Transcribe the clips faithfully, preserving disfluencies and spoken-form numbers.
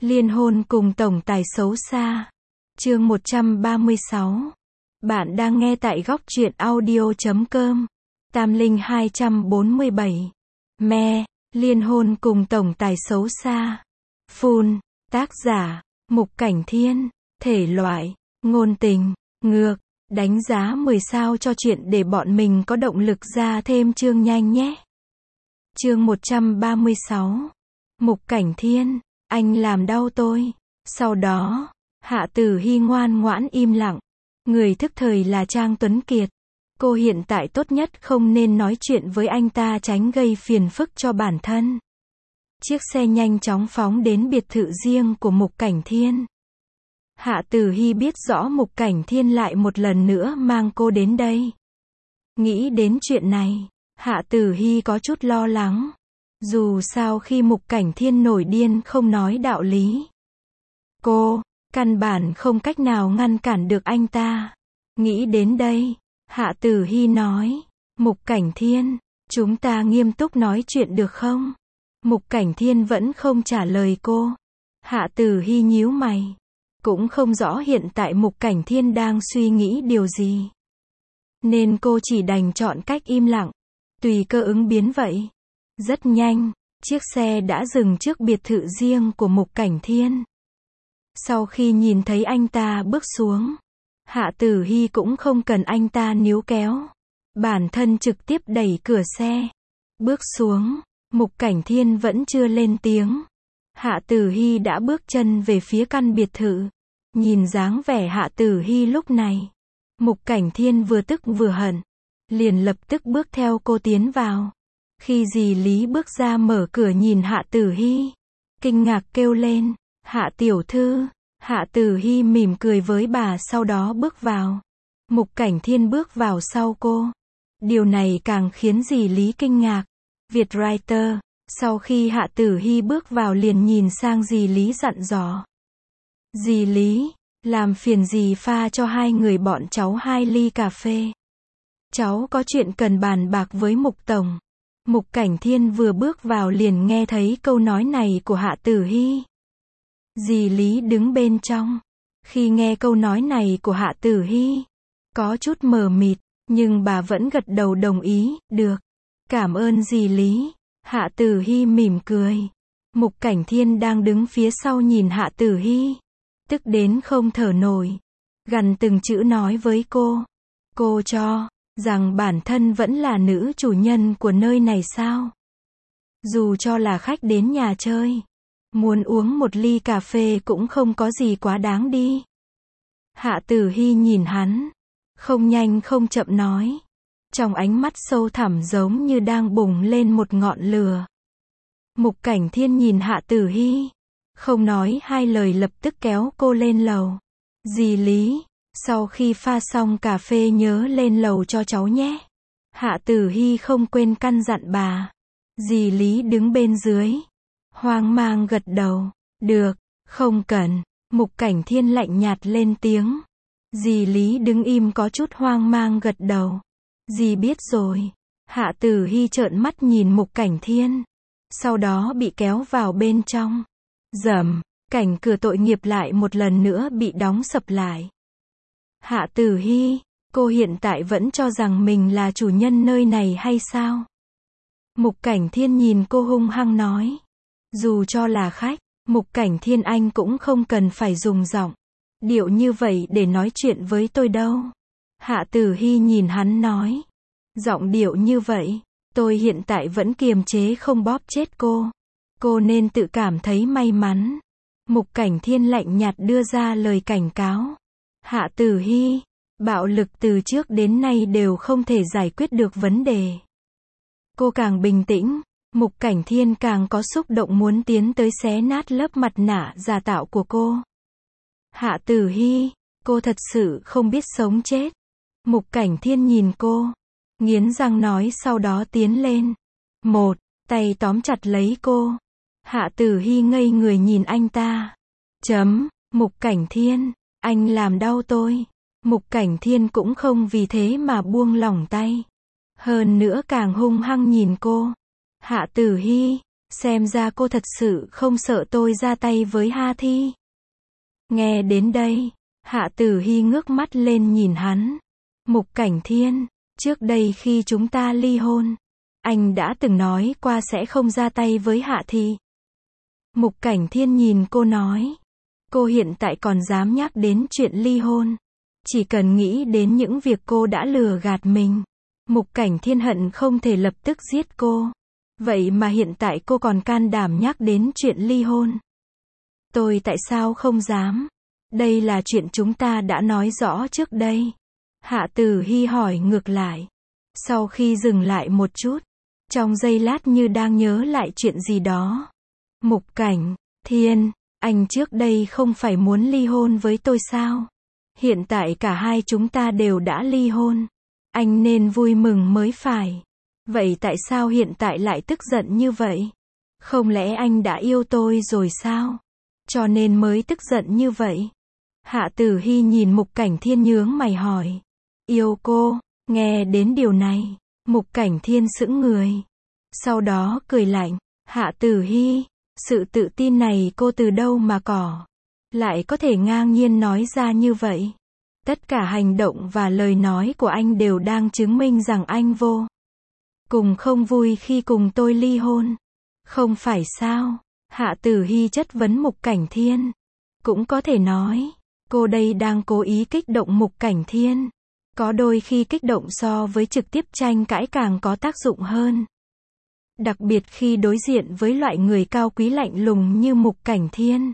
Liên hôn cùng tổng tài xấu xa. Chương một trăm ba mươi sáu. Bạn đang nghe tại góc truyện audio chấm com. Tam Linh hai trăm bốn mươi bảy. Me, liên hôn cùng tổng tài xấu xa. Phun, tác giả, Mục Cảnh Thiên. Thể loại, ngôn tình, ngược. Đánh giá mười sao cho chuyện để bọn mình có động lực ra thêm chương nhanh nhé. Chương một trăm ba mươi sáu. Mục Cảnh Thiên, anh làm đau tôi. Sau đó, Hạ Tử Hy ngoan ngoãn im lặng. Người thức thời là Trang Tuấn Kiệt. Cô hiện tại tốt nhất không nên nói chuyện với anh ta, tránh gây phiền phức cho bản thân. Chiếc xe nhanh chóng phóng đến biệt thự riêng của Mục Cảnh Thiên. Hạ Tử Hy biết rõ Mục Cảnh Thiên lại một lần nữa mang cô đến đây. Nghĩ đến chuyện này, Hạ Tử Hy có chút lo lắng. Dù sao khi Mục Cảnh Thiên nổi điên không nói đạo lý. Cô, căn bản không cách nào ngăn cản được anh ta. Nghĩ đến đây, Hạ Tử Hy nói, Mục Cảnh Thiên, chúng ta nghiêm túc nói chuyện được không? Mục Cảnh Thiên vẫn không trả lời cô. Hạ Tử Hy nhíu mày. Cũng không rõ hiện tại Mục Cảnh Thiên đang suy nghĩ điều gì. Nên cô chỉ đành chọn cách im lặng. Tùy cơ ứng biến vậy. Rất nhanh, chiếc xe đã dừng trước biệt thự riêng của Mục Cảnh Thiên. Sau khi nhìn thấy anh ta bước xuống, Hạ Tử Hy cũng không cần anh ta níu kéo. Bản thân trực tiếp đẩy cửa xe. Bước xuống, Mục Cảnh Thiên vẫn chưa lên tiếng. Hạ Tử Hy đã bước chân về phía căn biệt thự. Nhìn dáng vẻ Hạ Tử Hy lúc này, Mục Cảnh Thiên vừa tức vừa hận. Liền lập tức bước theo cô tiến vào. Khi dì Lý bước ra mở cửa nhìn Hạ Tử Hy, kinh ngạc kêu lên, Hạ tiểu thư. Hạ Tử Hy mỉm cười với bà, sau đó bước vào. Mục Cảnh Thiên bước vào sau cô. Điều này càng khiến dì Lý kinh ngạc. Việt Writer, sau khi Hạ Tử Hy bước vào liền nhìn sang dì Lý dặn dò. Dì Lý, làm phiền dì pha cho hai người bọn cháu hai ly cà phê. Cháu có chuyện cần bàn bạc với Mục Tổng. Mục Cảnh Thiên vừa bước vào liền nghe thấy câu nói này của Hạ Tử Hy. Dì Lý đứng bên trong. Khi nghe câu nói này của Hạ Tử Hy, có chút mờ mịt, nhưng bà vẫn gật đầu đồng ý, được. Cảm ơn dì Lý. Hạ Tử Hy mỉm cười. Mục Cảnh Thiên đang đứng phía sau nhìn Hạ Tử Hy. Tức đến không thở nổi. Gằn từng chữ nói với cô. Cô cho rằng bản thân vẫn là nữ chủ nhân của nơi này sao? Dù cho là khách đến nhà chơi, muốn uống một ly cà phê cũng không có gì quá đáng đi. Hạ Tử Hy nhìn hắn, không nhanh không chậm nói. Trong ánh mắt sâu thẳm giống như đang bùng lên một ngọn lửa. Mục Cảnh Thiên nhìn Hạ Tử Hy, không nói hai lời lập tức kéo cô lên lầu. Dì Lý, sau khi pha xong cà phê nhớ lên lầu cho cháu nhé. Hạ Tử Hy không quên căn dặn bà. Dì Lý đứng bên dưới, hoang mang gật đầu. Được, không cần. Mục Cảnh Thiên lạnh nhạt lên tiếng. Dì Lý đứng im có chút hoang mang gật đầu. Dì biết rồi. Hạ Tử Hy trợn mắt nhìn Mục Cảnh Thiên. Sau đó bị kéo vào bên trong. Rầm, cảnh cửa tội nghiệp lại một lần nữa bị đóng sập lại. Hạ Tử Hy, cô hiện tại vẫn cho rằng mình là chủ nhân nơi này hay sao? Mục Cảnh Thiên nhìn cô hung hăng nói. Dù cho là khách, Mục Cảnh Thiên anh cũng không cần phải dùng giọng điệu như vậy để nói chuyện với tôi đâu. Hạ Tử Hy nhìn hắn nói. Giọng điệu như vậy, tôi hiện tại vẫn kiềm chế không bóp chết cô. Cô nên tự cảm thấy may mắn. Mục Cảnh Thiên lạnh nhạt đưa ra lời cảnh cáo. Hạ Tử Hy, bạo lực từ trước đến nay đều không thể giải quyết được vấn đề. Cô càng bình tĩnh, Mục Cảnh Thiên càng có xúc động muốn tiến tới xé nát lớp mặt nạ giả tạo của cô. Hạ Tử Hy, cô thật sự không biết sống chết. Mục Cảnh Thiên nhìn cô, nghiến răng nói, sau đó tiến lên. Một tay tóm chặt lấy cô. Hạ Tử Hy ngây người nhìn anh ta. Chấm, Mục Cảnh Thiên, anh làm đau tôi. Mục Cảnh Thiên cũng không vì thế mà buông lỏng tay. Hơn nữa càng hung hăng nhìn cô. Hạ Tử Hy, Xem ra cô thật sự không sợ tôi ra tay với Ha Thi. Nghe đến đây, Hạ Tử Hy ngước mắt lên nhìn hắn. Mục Cảnh Thiên, trước đây khi chúng ta ly hôn, anh đã từng nói qua sẽ không ra tay với Hạ Thi. Mục Cảnh Thiên nhìn cô nói. Cô hiện tại còn dám nhắc đến chuyện ly hôn. Chỉ cần nghĩ đến những việc cô đã lừa gạt mình. Mục Cảnh Thiên hận không thể lập tức giết cô. Vậy mà hiện tại cô còn can đảm nhắc đến chuyện ly hôn. Tôi tại sao không dám? Đây là chuyện chúng ta đã nói rõ trước đây. Hạ Tử Hy hỏi ngược lại. Sau khi dừng lại một chút, trong giây lát như đang nhớ lại chuyện gì đó. Mục Cảnh Thiên, anh trước đây không phải muốn ly hôn với tôi sao? Hiện tại cả hai chúng ta đều đã ly hôn. Anh nên vui mừng mới phải. Vậy tại sao hiện tại lại tức giận như vậy? Không lẽ anh đã yêu tôi rồi sao? Cho nên mới tức giận như vậy. Hạ Tử Hy nhìn Mục Cảnh Thiên nhướng mày hỏi. Yêu cô? Nghe đến điều này, Mục Cảnh Thiên sững người. Sau đó cười lạnh. Hạ Tử Hy, sự tự tin này cô từ đâu mà có? Lại có thể ngang nhiên nói ra như vậy. Tất cả hành động và lời nói của anh đều đang chứng minh rằng anh vô cùng không vui khi cùng tôi ly hôn. Không phải sao? Hạ Tử Hy chất vấn Mục Cảnh Thiên. Cũng có thể nói, cô đây đang cố ý kích động Mục Cảnh Thiên. Có đôi khi kích động so với trực tiếp tranh cãi càng có tác dụng hơn. Đặc biệt khi đối diện với loại người cao quý lạnh lùng như Mục Cảnh Thiên.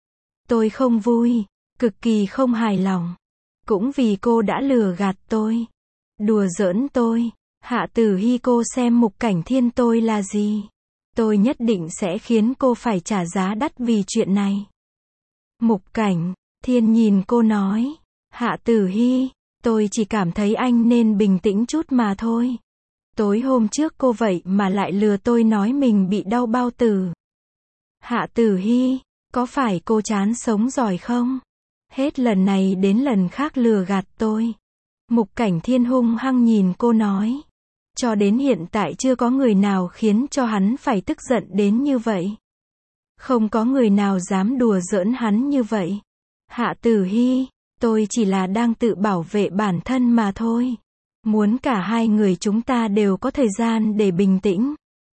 Tôi không vui, cực kỳ không hài lòng. Cũng vì cô đã lừa gạt tôi. Đùa giỡn tôi. Hạ Tử Hy, cô xem Mục Cảnh Thiên tôi là gì? Tôi nhất định sẽ khiến cô phải trả giá đắt vì chuyện này. Mục Cảnh Thiên nhìn cô nói. Hạ Tử Hy, tôi chỉ cảm thấy anh nên bình tĩnh chút mà thôi. Tối hôm trước cô vậy mà lại lừa tôi nói mình bị đau bao tử. Hạ Tử Hy, có phải cô chán sống giỏi không? Hết lần này đến lần khác lừa gạt tôi. Mục Cảnh Thiên hung hăng nhìn cô nói. Cho đến hiện tại chưa có người nào khiến cho hắn phải tức giận đến như vậy. Không có người nào dám đùa giỡn hắn như vậy. Hạ Tử Hy, tôi chỉ là đang tự bảo vệ bản thân mà thôi. Muốn cả hai người chúng ta đều có thời gian để bình tĩnh.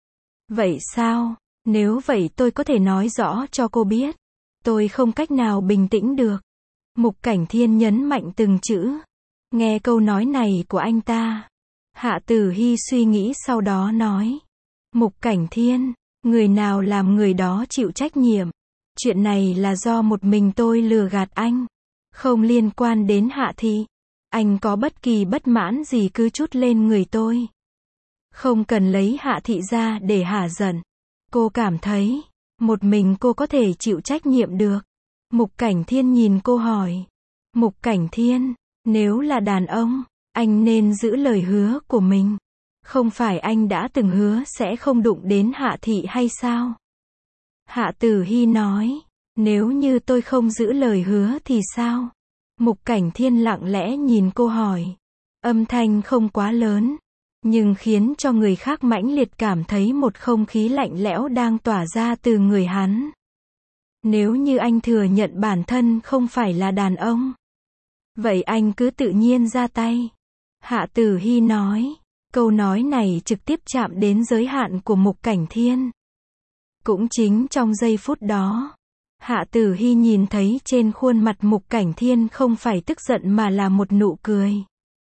Vậy sao? Nếu vậy tôi có thể nói rõ cho cô biết. Tôi không cách nào bình tĩnh được. Mục Cảnh Thiên nhấn mạnh từng chữ. Nghe câu nói này của anh ta. Hạ Tử Hy suy nghĩ sau đó nói. Mục Cảnh Thiên, người nào làm người đó chịu trách nhiệm. Chuyện này là do một mình tôi lừa gạt anh. Không liên quan đến Hạ Thị. Anh có bất kỳ bất mãn gì cứ trút lên người tôi. Không cần lấy Hạ Thị ra để hả giận. Cô cảm thấy, một mình cô có thể chịu trách nhiệm được. Mục Cảnh Thiên nhìn cô hỏi. Mục Cảnh Thiên, nếu là đàn ông, anh nên giữ lời hứa của mình. Không phải anh đã từng hứa sẽ không đụng đến Hạ Thị hay sao? Hạ Tử Hy nói. Nếu như tôi không giữ lời hứa thì sao? Mục Cảnh Thiên lặng lẽ nhìn cô hỏi. Âm thanh không quá lớn, nhưng khiến cho người khác mãnh liệt cảm thấy một không khí lạnh lẽo đang tỏa ra từ người hắn. Nếu như anh thừa nhận bản thân không phải là đàn ông, vậy anh cứ tự nhiên ra tay. Hạ Tử Hy nói. Câu nói này trực tiếp chạm đến giới hạn của Mục Cảnh Thiên. Cũng chính trong giây phút đó, Hạ Tử Hy nhìn thấy trên khuôn mặt Mục Cảnh Thiên không phải tức giận mà là một nụ cười.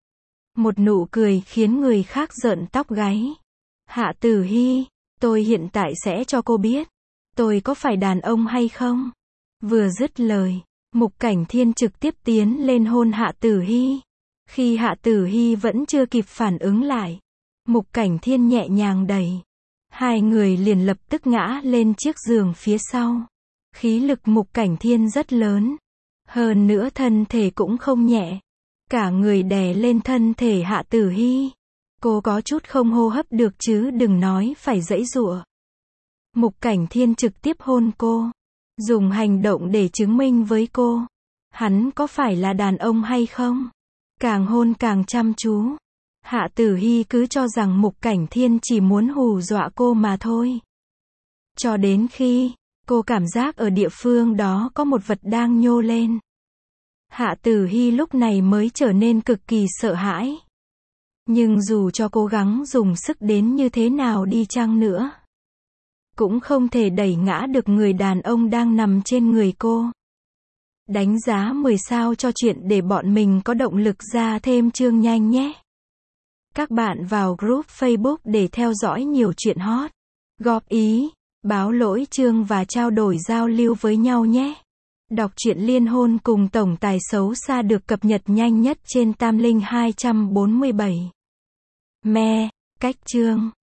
Một nụ cười khiến người khác rợn tóc gáy. Hạ Tử Hy, tôi hiện tại sẽ cho cô biết, tôi có phải đàn ông hay không? Vừa dứt lời, Mục Cảnh Thiên trực tiếp tiến lên hôn Hạ Tử Hy. Khi Hạ Tử Hy vẫn chưa kịp phản ứng lại, Mục Cảnh Thiên nhẹ nhàng đẩy. Hai người liền lập tức ngã lên chiếc giường phía sau. Khí lực Mục Cảnh Thiên rất lớn. Hơn nữa thân thể cũng không nhẹ. Cả người đè lên thân thể Hạ Tử Hy. Cô có chút không hô hấp được chứ đừng nói phải giãy giụa. Mục Cảnh Thiên trực tiếp hôn cô. Dùng hành động để chứng minh với cô. Hắn có phải là đàn ông hay không? Càng hôn càng chăm chú. Hạ Tử Hy cứ cho rằng Mục Cảnh Thiên chỉ muốn hù dọa cô mà thôi. Cho đến khi, cô cảm giác ở địa phương đó có một vật đang nhô lên. Hạ Tử Hy lúc này mới trở nên cực kỳ sợ hãi. Nhưng dù cho cố gắng dùng sức đến như thế nào đi chăng nữa, cũng không thể đẩy ngã được người đàn ông đang nằm trên người cô. Đánh giá mười sao cho chuyện để bọn mình có động lực ra thêm chương nhanh nhé. Các bạn vào group Facebook để theo dõi nhiều chuyện hot, góp ý, báo lỗi chương và trao đổi giao lưu với nhau nhé. Đọc truyện liên hôn cùng tổng tài xấu xa được cập nhật nhanh nhất trên Tam Linh hai trăm bốn mươi bảy. Me, cách chương